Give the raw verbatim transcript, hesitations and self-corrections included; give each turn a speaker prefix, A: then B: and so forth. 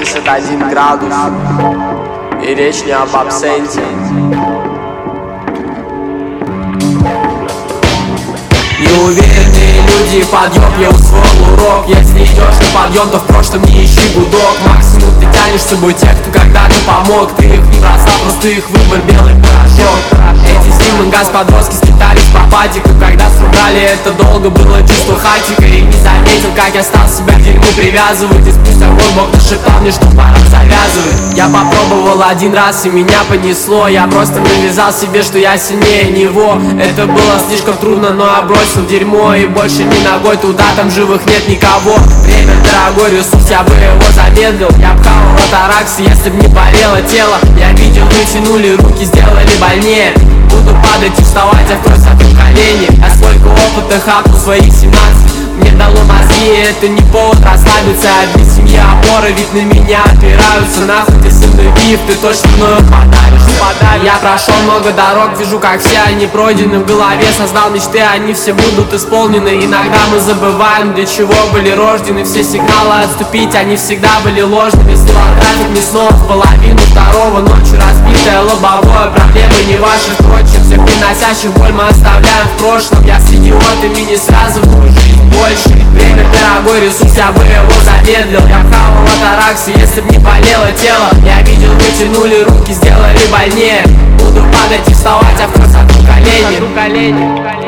A: семьдесят один градус. И речь не об абсенте. Неуверенные люди, подъем, я усвоил урок. Если идешь на подъем, то в прошлом не ищи гудок. Максимум ты тянешь с собой тех, кто когда-то помог. Ты их не бросал, просто их выбор белый порошок. Эти зимы газ подростки слетались по патику. Когда страдали, это долго было чувство хатика. И не заметил, как я стал себя к дерьму привязывать. И спустя год Бог нашептал мне, что пора завязывать. Я попробовал один раз и меня понесло. Я просто навязал себе, что я сильнее него. Это было слишком трудно, но я бросил в дерьмо. И больше ни ногой туда, там живых нет никого. Время дорогой ресурс, я бы его замедлил. Я пхал атаракс, если б не болело тело. Я видел, вы тянули руки, сделали больнее. Буду падать и вставать, а в кровь сотру колени. Я сколько опыта хапнул своих семнадцать. Мне дало мозги, это не повод расслабиться. Одни семьи опоры, ведь на меня опираются. Нахуй ты сын бив, ты точно мною подавишь. Я прошел много дорог, вижу, как все они пройдены. В голове создал мечты, они все будут исполнены. Иногда мы забываем, для чего были рождены. Все сигналы отступить, они всегда были ложными. Трафик не снова в половину второго. Ночью разбитое лобовое, проблемы не ваши, впрочем. Всех приносящих боль мы оставляем в прошлом. Я с идиотами не сразу буду жить больше. Время дорогой ресурс, я бы его замедлил. Я пхал атаракс, если б не болело тело. Я видел, вы тянули руки, сделали больнее. Буду падать и вставать, а в кровь сотру колени.